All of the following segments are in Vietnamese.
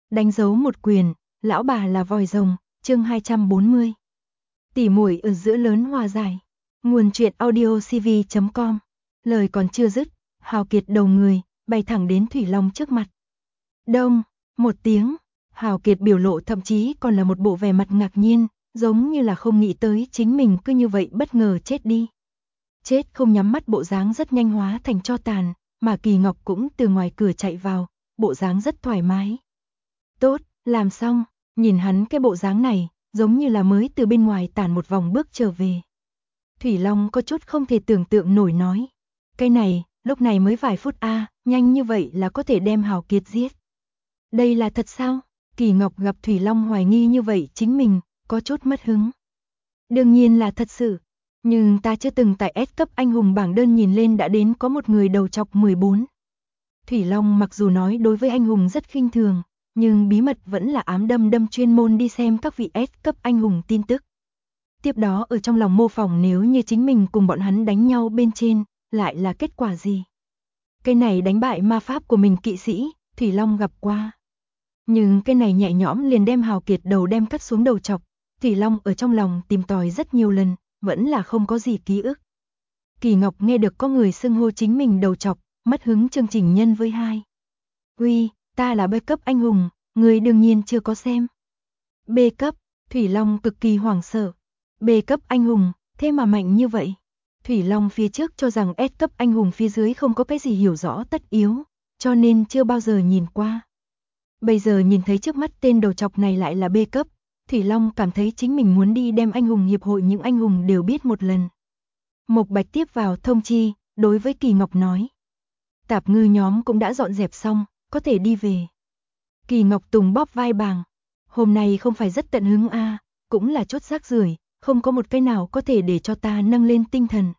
Đánh dấu một quyền, lão bà là vòi rồng, chương 240. Tỉ muội ở giữa lớn hòa giải. Nguồn truyện audiocv.com. Lời còn chưa dứt, Hào Kiệt đầu người, bay thẳng đến Thủy Long trước mặt. Đông, một tiếng, Hào Kiệt biểu lộ thậm chí còn là một bộ vẻ mặt ngạc nhiên, giống như là không nghĩ tới chính mình cứ như vậy bất ngờ chết đi. Chết không nhắm mắt bộ dáng rất nhanh hóa thành tro tàn, mà Kỳ Ngọc cũng từ ngoài cửa chạy vào, bộ dáng rất thoải mái. Tốt, làm xong, nhìn hắn cái bộ dáng này, giống như là mới từ bên ngoài tản một vòng bước trở về. Thủy Long có chút không thể tưởng tượng nổi nói. Cái này, lúc này mới vài phút nhanh như vậy là có thể đem Hào Kiệt giết. Đây là thật sao? Kỳ Ngọc gặp Thủy Long hoài nghi như vậy chính mình, có chút mất hứng. Đương nhiên là thật sự, nhưng ta chưa từng tại S cấp anh hùng bảng đơn nhìn lên đã đến có một người đầu chọc 14. Thủy Long mặc dù nói đối với anh hùng rất khinh thường, nhưng bí mật vẫn là ám đâm chuyên môn đi xem các vị S cấp anh hùng tin tức. Tiếp đó ở trong lòng mô phỏng nếu như chính mình cùng bọn hắn đánh nhau bên trên, lại là kết quả gì. Cái này đánh bại ma pháp của mình kỵ sĩ, Thủy Long gặp qua. Nhưng cái này nhẹ nhõm liền đem Hào Kiệt đầu đem cắt xuống đầu chọc, Thủy Long ở trong lòng tìm tòi rất nhiều lần, vẫn là không có gì ký ức. Kỳ Ngọc nghe được có người xưng hô chính mình đầu chọc, mất hứng chương trình nhân với hai. Uy, ta là B cấp anh hùng, người đương nhiên chưa có xem. B cấp, Thủy Long cực kỳ hoảng sợ. B cấp anh hùng, thế mà mạnh như vậy. Thủy Long phía trước cho rằng S cấp anh hùng phía dưới không có cái gì hiểu rõ tất yếu, cho nên chưa bao giờ nhìn qua. Bây giờ nhìn thấy trước mắt tên đầu chọc này lại là B cấp, Thủy Long cảm thấy chính mình muốn đi đem anh hùng hiệp hội những anh hùng đều biết một lần. Mộc Bạch tiếp vào thông chi, đối với Kỳ Ngọc nói. Tạp ngư nhóm cũng đã dọn dẹp xong, có thể đi về. Kỳ Ngọc Tùng bóp vai bàng. Hôm nay không phải rất tận hứng cũng là chút rác rưởi, không có một cái nào có thể để cho ta nâng lên tinh thần.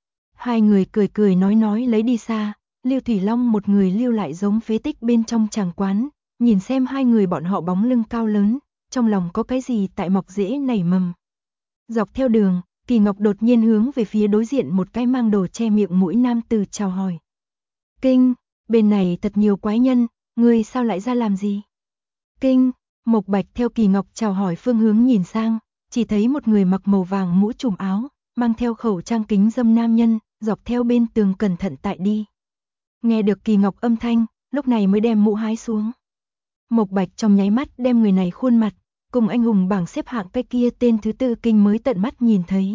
Hai người cười nói lấy đi xa, Lưu Thủy Long một người lưu lại giống phế tích bên trong tràng quán, nhìn xem hai người bọn họ bóng lưng cao lớn, trong lòng có cái gì tại mọc rễ nảy mầm. Dọc theo đường, Kỳ Ngọc đột nhiên hướng về phía đối diện một cái mang đồ che miệng mũi nam tử chào hỏi. Kinh, bên này thật nhiều quái nhân, ngươi sao lại ra làm gì? Kinh, Mộc Bạch theo Kỳ Ngọc chào hỏi phương hướng nhìn sang, chỉ thấy một người mặc màu vàng mũ trùm áo, mang theo khẩu trang kính dâm nam nhân, dọc theo bên tường cẩn thận tại đi. Nghe được Kỳ Ngọc âm thanh, lúc này mới đem mũ hái xuống. Mộc Bạch trong nháy mắt đem người này khuôn mặt, cùng anh hùng bảng xếp hạng cái kia tên thứ tư kinh mới tận mắt nhìn thấy.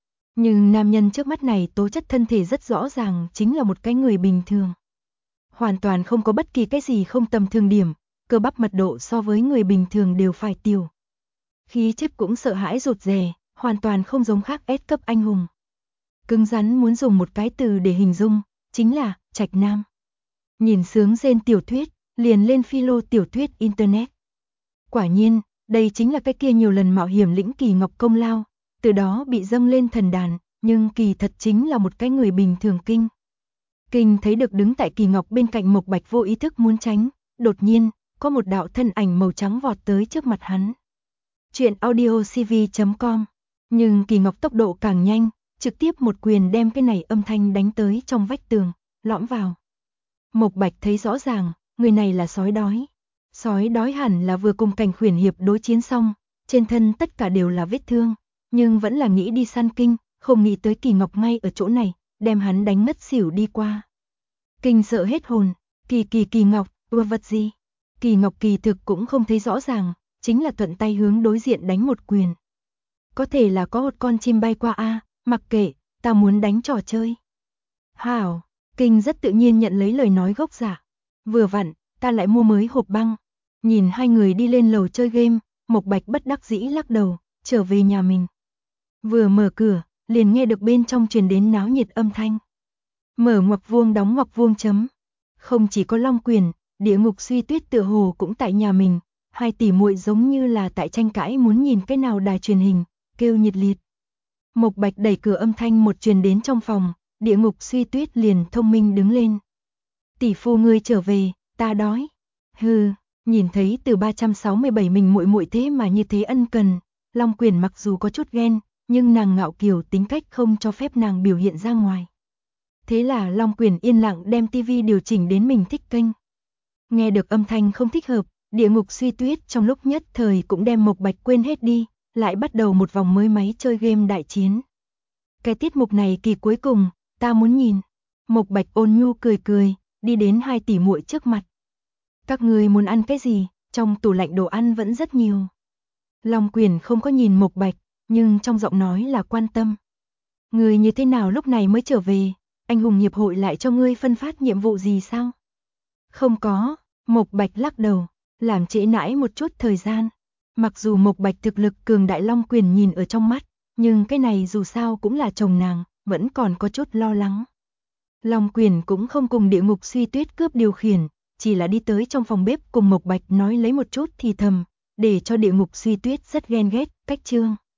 Nhưng nam nhân trước mắt này tố chất thân thể rất rõ ràng chính là một cái người bình thường. Hoàn toàn không có bất kỳ cái gì không tầm thường điểm, cơ bắp mật độ so với người bình thường đều phải tiểu. Khí chất cũng sợ hãi rụt rè, hoàn toàn không giống khác S cấp anh hùng. Cứng rắn muốn dùng một cái từ để hình dung, chính là trạch nam. Nhìn sướng rên tiểu thuyết, liền lên philo tiểu thuyết internet. Quả nhiên, đây chính là cái kia nhiều lần mạo hiểm lĩnh Kỳ Ngọc công lao, từ đó bị dâng lên thần đàn, nhưng kỳ thật chính là một cái người bình thường kinh. Kinh thấy được đứng tại Kỳ Ngọc bên cạnh Mộc Bạch vô ý thức muốn tránh, đột nhiên, có một đạo thân ảnh màu trắng vọt tới trước mặt hắn. Chuyện audiocv.com. Nhưng Kỳ Ngọc tốc độ càng nhanh, trực tiếp một quyền đem cái này âm thanh đánh tới trong vách tường, lõm vào. Mộc Bạch thấy rõ ràng, người này là sói đói. Sói đói hẳn là vừa cùng Cảnh Khuyển hiệp đối chiến xong, trên thân tất cả đều là vết thương, nhưng vẫn là nghĩ đi săn Kinh, không nghĩ tới Kỳ Ngọc ngay ở chỗ này, đem hắn đánh ngất xỉu đi qua. Kinh sợ hết hồn, Kỳ Ngọc, vật gì? Kỳ Ngọc kỳ thực cũng không thấy rõ ràng, chính là thuận tay hướng đối diện đánh một quyền. Có thể là có một con chim bay qua mặc kệ, ta muốn đánh trò chơi. Hảo, Kinh rất tự nhiên nhận lấy lời nói gốc giả. Vừa vặn, ta lại mua mới hộp băng. Nhìn hai người đi lên lầu chơi game, Mộc Bạch bất đắc dĩ lắc đầu, trở về nhà mình. Vừa mở cửa, liền nghe được bên trong truyền đến náo nhiệt âm thanh. Mở ngoặc vuông đóng ngoặc vuông chấm. Không chỉ có Long Quyền, Địa Ngục Suy Tuyết tựa hồ cũng tại nhà mình, hai tỷ muội giống như là tại tranh cãi muốn nhìn cái nào đài truyền hình, kêu nhiệt liệt. Mộc Bạch đẩy cửa âm thanh một truyền đến trong phòng, Địa Ngục Suy Tuyết liền thông minh đứng lên. Tỷ phu ngươi trở về, ta đói. Hừ, nhìn thấy từ 367 mình muội muội thế mà như thế ân cần, Long Quyền mặc dù có chút ghen, nhưng nàng ngạo kiều tính cách không cho phép nàng biểu hiện ra ngoài. Thế là Long Quyền yên lặng đem tivi điều chỉnh đến mình thích kênh. Nghe được âm thanh không thích hợp, Địa ngục suy tuyết trong lúc nhất thời cũng đem Mộc Bạch quên hết đi, lại bắt đầu một vòng mới máy chơi game đại chiến. Cái tiết mục này kỳ cuối cùng, ta muốn nhìn. Mộc Bạch ôn nhu cười cười, đi đến hai tỷ muội trước mặt. Các người muốn ăn cái gì, trong tủ lạnh đồ ăn vẫn rất nhiều. Long Quyền không có nhìn Mộc Bạch, nhưng trong giọng nói là quan tâm. Người như thế nào lúc này mới trở về, anh hùng hiệp hội lại cho ngươi phân phát nhiệm vụ gì sao? Không có, Mộc Bạch lắc đầu, làm trễ nãi một chút thời gian. Mặc dù Mộc Bạch thực lực cường đại Long Quyền nhìn ở trong mắt, nhưng cái này dù sao cũng là chồng nàng, vẫn còn có chút lo lắng. Long Quyền cũng không cùng địa ngục suy tuyết cướp điều khiển, chỉ là đi tới trong phòng bếp cùng Mộc Bạch nói lấy một chút thì thầm, để cho địa ngục suy tuyết rất ghen ghét, cách chương.